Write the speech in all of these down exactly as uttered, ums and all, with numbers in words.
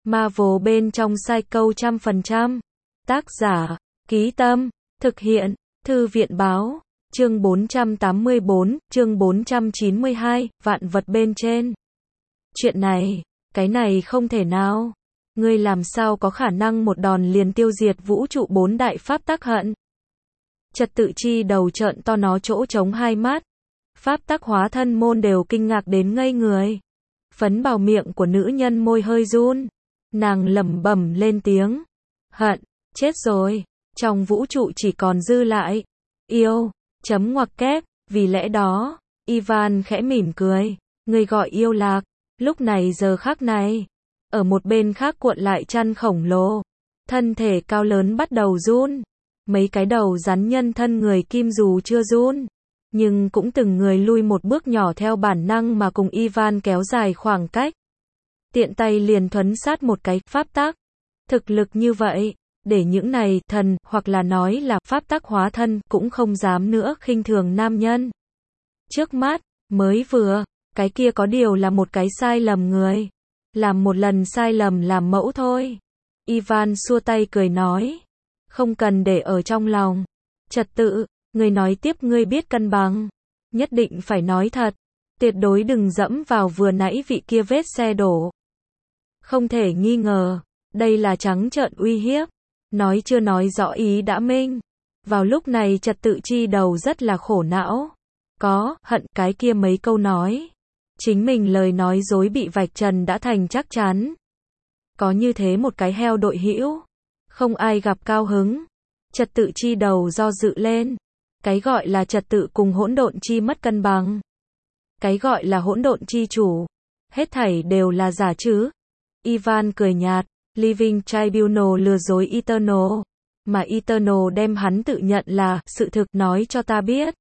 Marvel bên trong sai câu trăm phần trăm. Tác giả, Ký Tâm, thực hiện, Thư viện Báo, chương bốn trăm tám mươi bốn, chương bốn trăm chín mươi hai, vạn vật bên trên. Chuyện này, cái này không thể nào. Ngươi làm sao có khả năng một đòn liền tiêu diệt vũ trụ bốn đại pháp tắc hận? Trật tự chi đầu trợn to nó chỗ trống hai mắt. Pháp tắc hóa thân môn đều kinh ngạc đến ngây người. Phấn bào miệng của nữ nhân môi hơi run. Nàng lẩm bẩm lên tiếng. Hận, chết rồi. Trong vũ trụ chỉ còn dư lại. Yêu, chấm ngoặc kép, vì lẽ đó, Ivan khẽ mỉm cười. Người gọi yêu lạc. Lúc này giờ khắc này. Ở một bên khác cuộn lại chăn khổng lồ. Thân thể cao lớn bắt đầu run. Mấy cái đầu rắn nhân thân người kim dù chưa run. Nhưng cũng từng người lui một bước nhỏ theo bản năng mà cùng Ivan kéo dài khoảng cách. Tiện tay liền thuấn sát một cái pháp tắc. Thực lực như vậy, để những này thần hoặc là nói là pháp tắc hóa thân cũng không dám nữa khinh thường nam nhân. Trước mắt, mới vừa, cái kia có điều là một cái sai lầm người. Làm một lần sai lầm làm mẫu thôi. Ivan xua tay cười nói. Không cần để ở trong lòng. Trật tự, người nói tiếp ngươi biết cân bằng. Nhất định phải nói thật. Tuyệt đối đừng dẫm vào vừa nãy vị kia vết xe đổ. Không thể nghi ngờ. Đây là trắng trợn uy hiếp. Nói chưa nói rõ ý đã minh. Vào lúc này trật tự chi đầu rất là khổ não. Có, hận cái kia mấy câu nói. Chính mình lời nói dối bị vạch trần đã thành chắc chắn. Có như thế một cái heo đội hữu. Không ai gặp cao hứng. Trật tự chi đầu do dự lên. Cái gọi là trật tự cùng hỗn độn chi mất cân bằng. Cái gọi là hỗn độn chi chủ. Hết thảy đều là giả chứ. Ivan cười nhạt. Living Tribunal lừa dối Eternal. Mà Eternal đem hắn tự nhận là sự thực nói cho ta biết.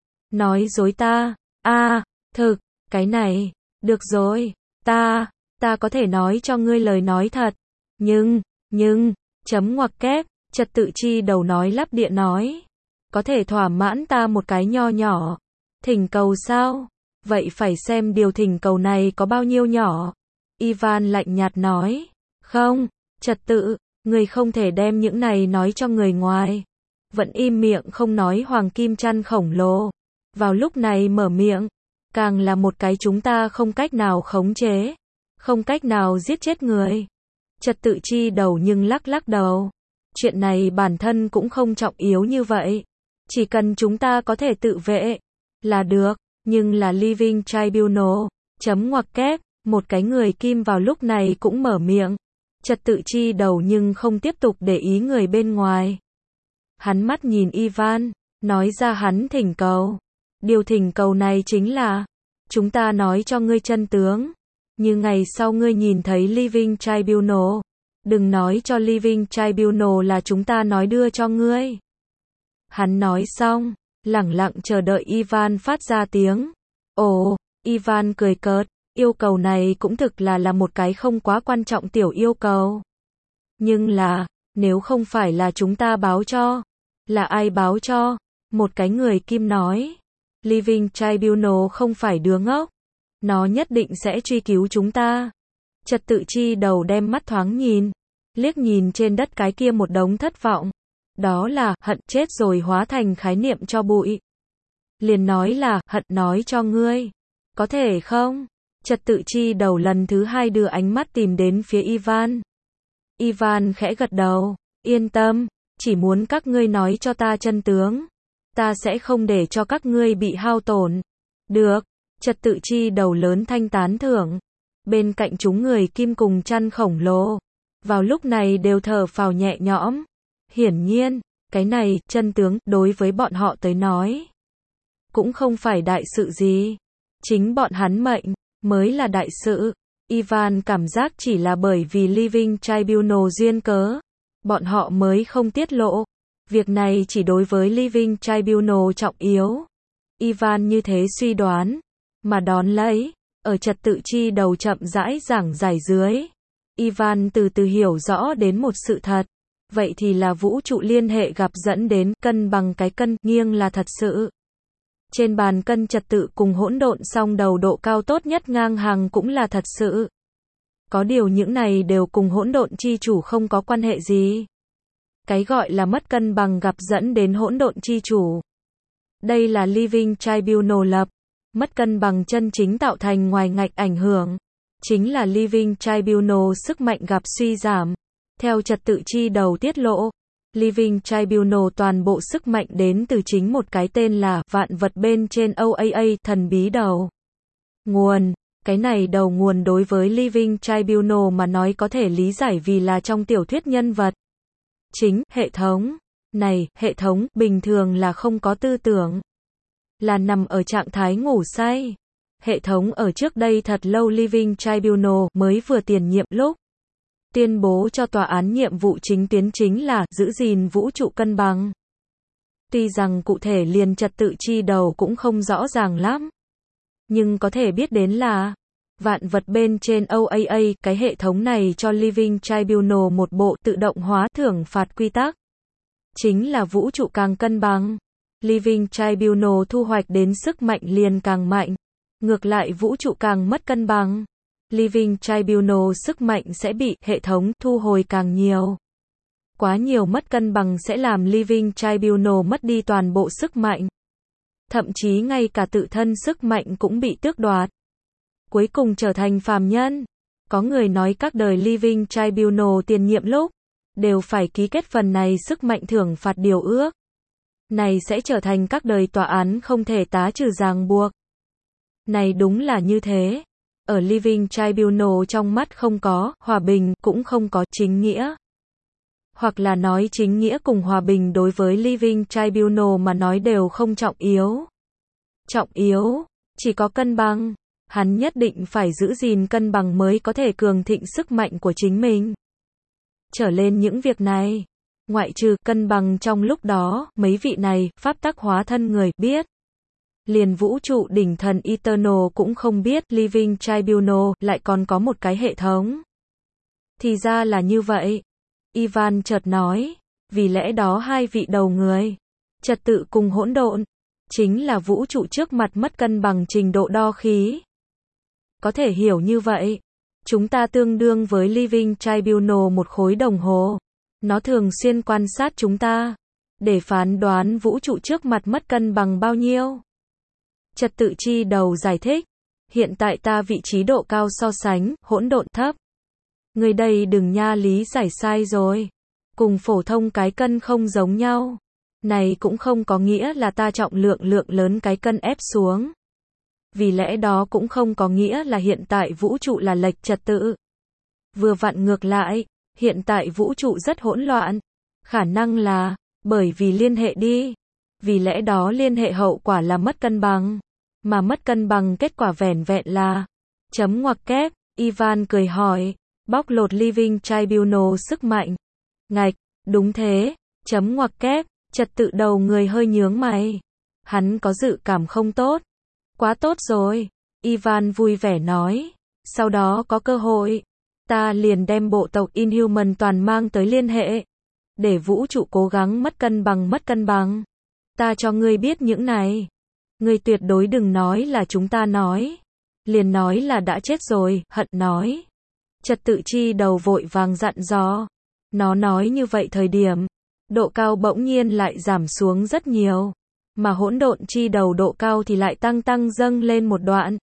Nói dối ta. a à, thực. Cái này. Được rồi. Ta. Ta có thể nói cho ngươi lời nói thật. Nhưng. Nhưng. Chấm ngoặc kép. Trật tự chi đầu nói lắp địa nói. Có thể thỏa mãn ta một cái nho nhỏ. Thỉnh cầu sao? Vậy phải xem điều thỉnh cầu này có bao nhiêu nhỏ. Ivan lạnh nhạt nói. Không. Trật tự. Người không thể đem những này nói cho người ngoài. Vẫn im miệng không nói hoàng kim chăn khổng lồ. Vào lúc này mở miệng. Càng là một cái chúng ta không cách nào khống chế. Không cách nào giết chết người. Trật tự chi đầu nhưng lắc lắc đầu. Chuyện này bản thân cũng không trọng yếu như vậy. Chỉ cần chúng ta có thể tự vệ. Là được. Nhưng là Living Tribunal. Chấm ngoặc kép. Một cái người kim vào lúc này cũng mở miệng. Trật tự chi đầu nhưng không tiếp tục để ý người bên ngoài. Hắn mắt nhìn Ivan. Nói ra hắn thỉnh cầu. Điều thỉnh cầu này chính là. Chúng ta nói cho ngươi chân tướng. Như ngày sau ngươi nhìn thấy Living Tribunal. Đừng nói cho Living Tribunal là chúng ta nói đưa cho ngươi. Hắn nói xong. Lẳng lặng chờ đợi Ivan phát ra tiếng. Ồ, Ivan cười cợt. Yêu cầu này cũng thực là là một cái không quá quan trọng tiểu yêu cầu. Nhưng là, nếu không phải là chúng ta báo cho. Là ai báo cho? Một cái người kim nói. Living Tribunal không phải đứa ngốc. Nó nhất định sẽ truy cứu chúng ta. Trật tự chi đầu đem mắt thoáng nhìn. Liếc nhìn trên đất cái kia một đống thất vọng. Đó là hận chết rồi hóa thành khái niệm cho bụi. Liền nói là hận nói cho ngươi. Có thể không? Trật tự chi đầu lần thứ hai đưa ánh mắt tìm đến phía Ivan. Ivan khẽ gật đầu. Yên tâm. Chỉ muốn các ngươi nói cho ta chân tướng. Ta sẽ không để cho các ngươi bị hao tổn. Được. Trật tự chi đầu lớn thanh tán thưởng. Bên cạnh chúng người kim cùng chăn khổng lồ. Vào lúc này đều thở phào nhẹ nhõm. Hiển nhiên, cái này, chân tướng, đối với bọn họ tới nói. Cũng không phải đại sự gì. Chính bọn hắn mệnh, mới là đại sự. Ivan cảm giác chỉ là bởi vì Living Tribunal duyên cớ. Bọn họ mới không tiết lộ. Việc này chỉ đối với Living Tribunal trọng yếu. Ivan như thế suy đoán. Mà đón lấy, ở trật tự chi đầu chậm rãi giảng giải dưới. Ivan từ từ hiểu rõ đến một sự thật. Vậy thì là vũ trụ liên hệ gặp dẫn đến cân bằng cái cân nghiêng là thật sự. Trên bàn cân trật tự cùng hỗn độn song đầu độ cao tốt nhất ngang hàng cũng là thật sự. Có điều những này đều cùng hỗn độn chi chủ không có quan hệ gì. Cái gọi là mất cân bằng gặp dẫn đến hỗn độn chi chủ. Đây là Living Tribunal lập. Mất cân bằng chân chính tạo thành ngoài ngạch ảnh hưởng. Chính là Living Tribunal sức mạnh gặp suy giảm. Theo trật tự chi đầu tiết lộ, Living Tribunal toàn bộ sức mạnh đến từ chính một cái tên là vạn vật bên trên o a a thần bí đầu nguồn. Cái này đầu nguồn đối với Living Tribunal mà nói có thể lý giải vì là trong tiểu thuyết nhân vật chính, hệ thống. Này, hệ thống, bình thường là không có tư tưởng. Là nằm ở trạng thái ngủ say. Hệ thống ở trước đây thật lâu Living Tribunal mới vừa tiền nhiệm lúc. Tuyên bố cho tòa án nhiệm vụ chính tuyến chính là giữ gìn vũ trụ cân bằng. Tuy rằng cụ thể liền trật tự chi đầu cũng không rõ ràng lắm. Nhưng có thể biết đến là vạn vật bên trên o a a, cái hệ thống này cho Living Tribunal một bộ tự động hóa thưởng phạt quy tắc. Chính là vũ trụ càng cân bằng. Living Tribunal thu hoạch đến sức mạnh liền càng mạnh. Ngược lại vũ trụ càng mất cân bằng. Living Tribunal sức mạnh sẽ bị hệ thống thu hồi càng nhiều. Quá nhiều mất cân bằng sẽ làm Living Tribunal mất đi toàn bộ sức mạnh. Thậm chí ngay cả tự thân sức mạnh cũng bị tước đoạt. Cuối cùng trở thành phàm nhân. Có người nói các đời Living Tribunal tiền nhiệm lúc đều phải ký kết phần này sức mạnh thưởng phạt điều ước. Này sẽ trở thành các đời tòa án không thể tá trừ ràng buộc. Này đúng là như thế. Ở Living Tribunal trong mắt không có hòa bình, cũng không có chính nghĩa. Hoặc là nói chính nghĩa cùng hòa bình đối với Living Tribunal mà nói đều không trọng yếu. Trọng yếu, chỉ có cân bằng. Hắn nhất định phải giữ gìn cân bằng mới có thể cường thịnh sức mạnh của chính mình. Trở lên những việc này, ngoại trừ cân bằng trong lúc đó, mấy vị này, pháp tắc hóa thân người, biết. Liền vũ trụ đỉnh thần Eternal cũng không biết Living Tribunal lại còn có một cái hệ thống. Thì ra là như vậy. Ivan chợt nói, vì lẽ đó hai vị đầu người, trật tự cùng hỗn độn, chính là vũ trụ trước mặt mất cân bằng trình độ đo khí. Có thể hiểu như vậy. Chúng ta tương đương với Living Tribunal một khối đồng hồ. Nó thường xuyên quan sát chúng ta, để phán đoán vũ trụ trước mặt mất cân bằng bao nhiêu. Trật tự chi đầu giải thích, hiện tại ta vị trí độ cao so sánh, hỗn độn thấp. Người đây đừng nha lý giải sai rồi. Cùng phổ thông cái cân không giống nhau. Này cũng không có nghĩa là ta trọng lượng lượng lớn cái cân ép xuống. Vì lẽ đó cũng không có nghĩa là hiện tại vũ trụ là lệch trật tự. Vừa vặn ngược lại, hiện tại vũ trụ rất hỗn loạn. Khả năng là, bởi vì liên hệ đi. Vì lẽ đó liên hệ hậu quả là mất cân bằng. Mà mất cân bằng kết quả vẻn vẹn là chấm ngoặc kép. Ivan cười hỏi, bóc lột Living Tribunal sức mạnh. Ngạch, đúng thế, chấm ngoặc kép. Trật tự đầu người hơi nhướng mày. Hắn có dự cảm không tốt. Quá tốt rồi. Ivan vui vẻ nói. Sau đó có cơ hội, ta liền đem bộ tộc Inhuman toàn mang tới liên hệ. Để vũ trụ cố gắng mất cân bằng mất cân bằng. Ta cho ngươi biết những này. Ngươi tuyệt đối đừng nói là chúng ta nói. Liền nói là đã chết rồi, hận nói. Trật tự chi đầu vội vàng dặn dò. Nó nói như vậy thời điểm, độ cao bỗng nhiên lại giảm xuống rất nhiều. Mà hỗn độn chi đầu độ cao thì lại tăng tăng dâng lên một đoạn.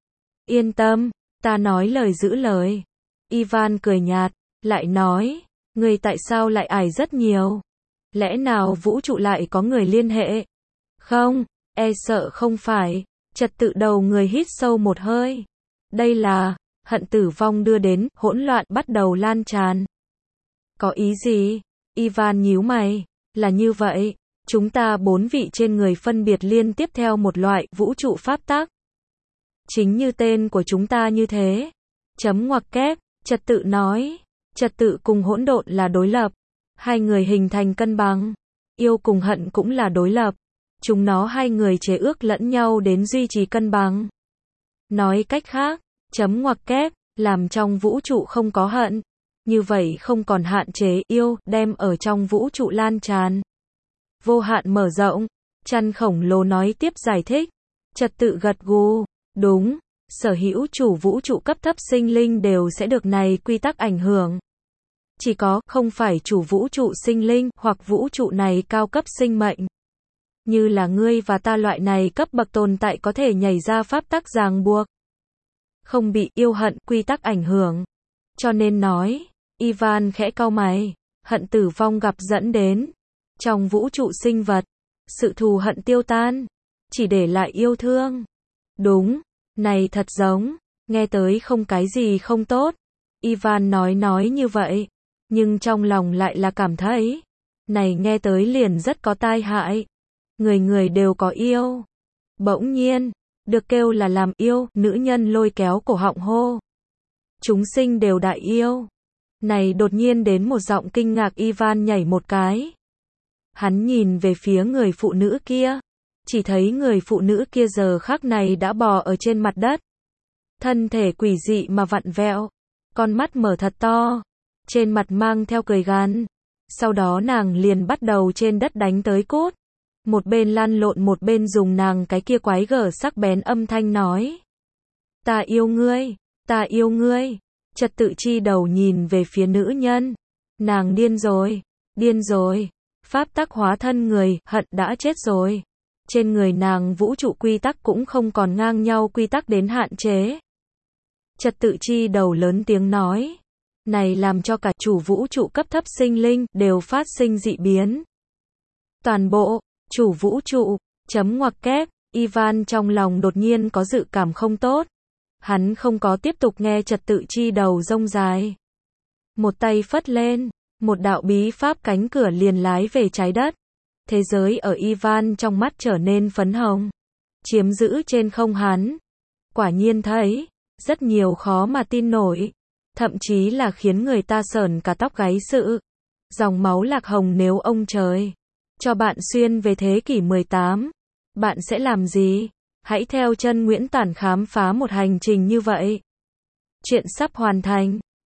Yên tâm, ta nói lời giữ lời. Ivan cười nhạt, lại nói, người tại sao lại ải rất nhiều? Lẽ nào vũ trụ lại có người liên hệ? Không, e sợ không phải. Trật tự đầu người hít sâu một hơi. Đây là, hận tử vong đưa đến, hỗn loạn bắt đầu lan tràn. Có ý gì? Ivan nhíu mày, là như vậy. Chúng ta bốn vị trên người phân biệt liên tiếp theo một loại vũ trụ pháp tắc. Chính như tên của chúng ta như thế. Chấm ngoặc kép, trật tự nói. Trật tự cùng hỗn độn là đối lập. Hai người hình thành cân bằng. Yêu cùng hận cũng là đối lập. Chúng nó hai người chế ước lẫn nhau đến duy trì cân bằng. Nói cách khác, chấm ngoặc kép, làm trong vũ trụ không có hận. Như vậy không còn hạn chế yêu, đem ở trong vũ trụ lan tràn. Vô hạn mở rộng. Chăn khổng lồ nói tiếp giải thích. Trật tự gật gù. Đúng. sở hữu chủ vũ trụ cấp thấp sinh linh đều sẽ được này quy tắc ảnh hưởng. Chỉ có, không phải chủ vũ trụ sinh linh, hoặc vũ trụ này cao cấp sinh mệnh. Như là ngươi và ta loại này cấp bậc tồn tại có thể nhảy ra pháp tắc ràng buộc. Không bị yêu hận, quy tắc ảnh hưởng. Cho nên nói, Ivan khẽ cau mày, hận tử vong gặp dẫn đến. Trong vũ trụ sinh vật, sự thù hận tiêu tan, chỉ để lại yêu thương. Đúng, này thật giống, nghe tới không cái gì không tốt. Ivan nói nói như vậy, nhưng trong lòng lại là cảm thấy, này nghe tới liền rất có tai hại. Người người đều có yêu. Bỗng nhiên, được kêu là làm yêu, nữ nhân lôi kéo cổ họng hô. Chúng sinh đều đại yêu. Này đột nhiên đến một giọng kinh ngạc, Ivan nhảy một cái. Hắn nhìn về phía người phụ nữ kia. Chỉ thấy người phụ nữ kia giờ khắc này đã bò ở trên mặt đất. Thân thể quỷ dị mà vặn vẹo. Con mắt mở thật to. Trên mặt mang theo cười gằn. Sau đó nàng liền bắt đầu trên đất đánh tới cốt. Một bên lăn lộn một bên dùng nàng cái kia quái gở sắc bén âm thanh nói. Ta yêu ngươi, ta yêu ngươi. Trật tự chi đầu nhìn về phía nữ nhân. Nàng điên rồi, điên rồi. Pháp tắc hóa thân người, hận đã chết rồi. Trên người nàng vũ trụ quy tắc cũng không còn ngang nhau quy tắc đến hạn chế. Trật tự chi đầu lớn tiếng nói. Này làm cho cả chủ vũ trụ cấp thấp sinh linh đều phát sinh dị biến. Toàn bộ, chủ vũ trụ, chấm ngoặc kép, Ivan trong lòng đột nhiên có dự cảm không tốt. Hắn không có tiếp tục nghe trật tự chi đầu rông dài. Một tay phất lên, một đạo bí pháp cánh cửa liền lái về trái đất. Thế giới ở Ivan trong mắt trở nên phấn hồng. Chiếm giữ trên không hắn. Quả nhiên thấy, rất nhiều khó mà tin nổi. Thậm chí là khiến người ta sởn cả tóc gáy sự. Dòng máu lạc hồng nếu ông trời cho bạn xuyên về thế kỷ mười tám, bạn sẽ làm gì? Hãy theo chân Nguyễn Tản khám phá một hành trình như vậy. Chuyện sắp hoàn thành.